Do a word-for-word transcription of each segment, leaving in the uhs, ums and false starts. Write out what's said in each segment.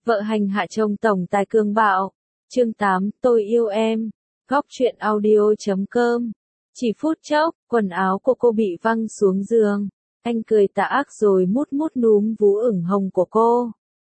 Vợ hành hạ chồng tổng tài cường bạo. Chương tám, tôi yêu em. Góc truyện audio chấm com. Chỉ phút chốc, quần áo của cô bị văng xuống giường. Anh cười tà ác rồi mút mút núm vú ửng hồng của cô.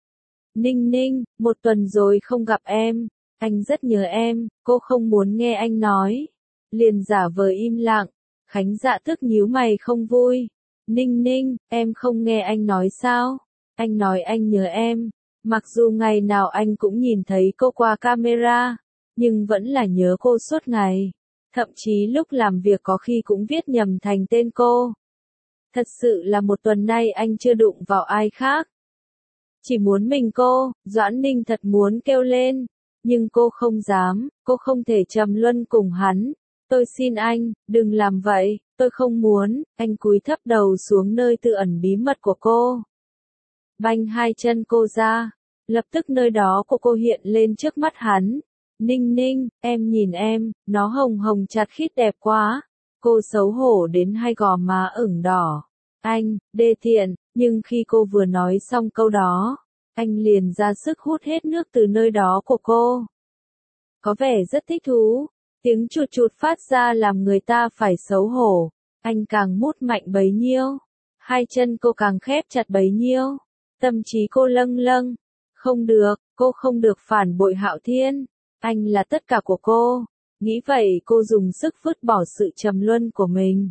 Ninh Ninh, một tuần rồi không gặp em. Anh rất nhớ em, cô không muốn nghe anh nói. Liền giả vờ im lặng. Khánh Dạ tức nhíu mày không vui. Ninh Ninh, em không nghe anh nói sao? Anh nói anh nhớ em. Mặc dù ngày nào anh cũng nhìn thấy cô qua camera, nhưng vẫn là nhớ cô suốt ngày. Thậm chí lúc làm việc có khi cũng viết nhầm thành tên cô. Thật sự là một tuần nay anh chưa đụng vào ai khác. Chỉ muốn mình cô, Doãn Ninh thật muốn kêu lên. Nhưng cô không dám, cô không thể trầm luân cùng hắn. Tôi xin anh, đừng làm vậy, tôi không muốn. Anh cúi thấp đầu xuống nơi tự ẩn bí mật của cô. Banh hai chân cô ra. Lập tức nơi đó của cô hiện lên trước mắt hắn. Ninh Ninh, em nhìn em, nó hồng hồng chặt khít đẹp quá. Cô xấu hổ đến hai gò má ửng đỏ. Anh, đê tiện, nhưng khi cô vừa nói xong câu đó, anh liền ra sức hút hết nước từ nơi đó của cô. Có vẻ rất thích thú. Tiếng chụt chụt phát ra làm người ta phải xấu hổ. Anh càng mút mạnh bấy nhiêu. Hai chân cô càng khép chặt bấy nhiêu. Tâm trí cô lâng lâng. Không được, cô không được phản bội Hạo Thiên. Anh là tất cả của cô. Nghĩ vậy cô dùng sức vứt bỏ sự trầm luân của mình.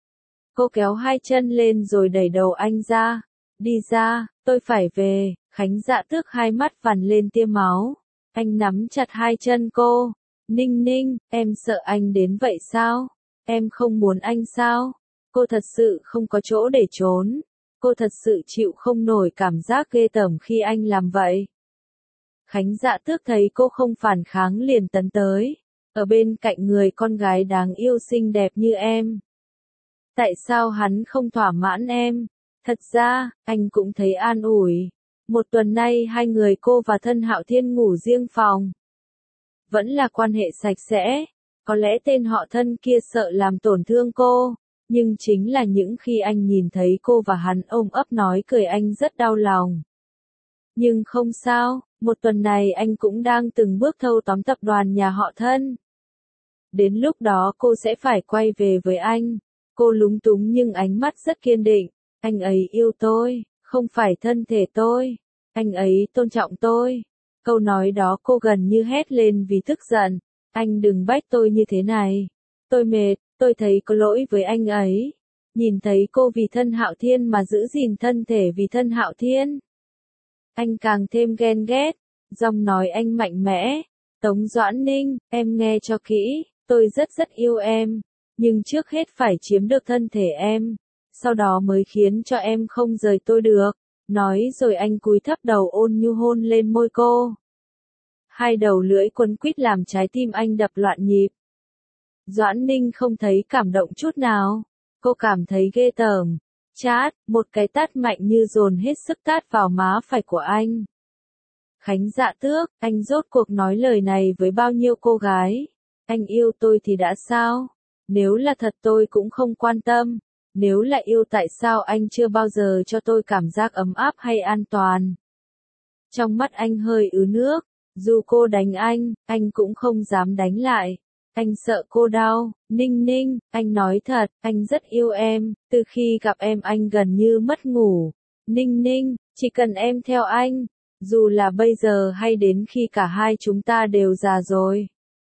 Cô kéo hai chân lên rồi đẩy đầu anh ra. Đi ra, tôi phải về. Khánh Dạ tước hai mắt vằn lên tia máu. Anh nắm chặt hai chân cô. Ninh Ninh, em sợ anh đến vậy sao? Em không muốn anh sao? Cô thật sự không có chỗ để trốn. Cô thật sự chịu không nổi cảm giác ghê tởm khi anh làm vậy. Khánh Dạ tước thấy cô không phản kháng liền tấn tới. Ở bên cạnh người con gái đáng yêu xinh đẹp như em. Tại sao hắn không thỏa mãn em? Thật ra, anh cũng thấy an ủi. Một tuần nay hai người cô và thân Hạo Thiên ngủ riêng phòng. Vẫn là quan hệ sạch sẽ. Có lẽ tên họ thân kia sợ làm tổn thương cô. Nhưng chính là những khi anh nhìn thấy cô và hắn ôm ấp nói cười anh rất đau lòng. Nhưng không sao, một tuần này anh cũng đang từng bước thâu tóm tập đoàn nhà họ thân. Đến lúc đó cô sẽ phải quay về với anh. Cô lúng túng nhưng ánh mắt rất kiên định. Anh ấy yêu tôi, không phải thân thể tôi. Anh ấy tôn trọng tôi. Câu nói đó cô gần như hét lên vì tức giận. Anh đừng bách tôi như thế này. Tôi mệt, tôi thấy có lỗi với anh ấy. Nhìn thấy cô vì thân Hạo Thiên mà giữ gìn thân thể vì thân Hạo Thiên. Anh càng thêm ghen ghét. Giọng nói anh mạnh mẽ. Tống Doãn Ninh, em nghe cho kỹ. Tôi rất rất yêu em. Nhưng trước hết phải chiếm được thân thể em. Sau đó mới khiến cho em không rời tôi được. Nói rồi anh cúi thấp đầu ôn nhu hôn lên môi cô. Hai đầu lưỡi quấn quýt làm trái tim anh đập loạn nhịp. Doãn Ninh không thấy cảm động chút nào. Cô cảm thấy ghê tởm. Chát, một cái tát mạnh như dồn hết sức tát vào má phải của anh. Khánh Dạ tước, anh rốt cuộc nói lời này với bao nhiêu cô gái. Anh yêu tôi thì đã sao? Nếu là thật tôi cũng không quan tâm. Nếu là yêu tại sao anh chưa bao giờ cho tôi cảm giác ấm áp hay an toàn? Trong mắt anh hơi ứ nước. Dù cô đánh anh, anh cũng không dám đánh lại. Anh sợ cô đau. Ninh Ninh, anh nói thật, anh rất yêu em. Từ khi gặp em anh gần như mất ngủ. Ninh Ninh, chỉ cần em theo anh. Dù là bây giờ hay đến khi cả hai chúng ta đều già rồi.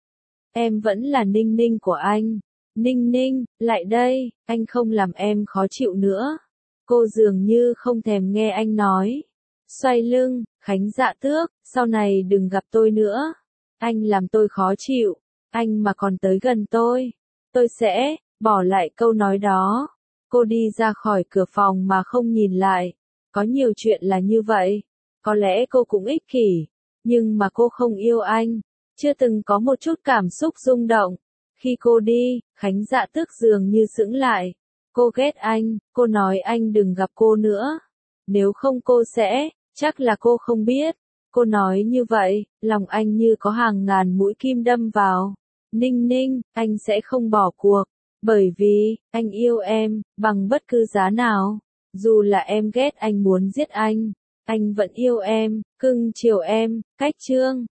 Em vẫn là Ninh Ninh của anh. Ninh Ninh, lại đây, anh không làm em khó chịu nữa. Cô dường như không thèm nghe anh nói. Xoay lưng, Khánh Dạ tước, sau này đừng gặp tôi nữa. Anh làm tôi khó chịu. Anh mà còn tới gần tôi. Tôi sẽ, bỏ lại câu nói đó. Cô đi ra khỏi cửa phòng mà không nhìn lại. Có nhiều chuyện là như vậy. Có lẽ cô cũng ích kỷ. Nhưng mà cô không yêu anh. Chưa từng có một chút cảm xúc rung động. Khi cô đi, Khánh Dạ tước dường như sững lại. Cô ghét anh, cô nói anh đừng gặp cô nữa. Nếu không cô sẽ, chắc là cô không biết. Cô nói như vậy, lòng anh như có hàng ngàn mũi kim đâm vào. Ninh Ninh, anh sẽ không bỏ cuộc. Bởi vì, anh yêu em, bằng bất cứ giá nào. Dù là em ghét anh muốn giết anh. Anh vẫn yêu em, cưng chiều em, cách chương.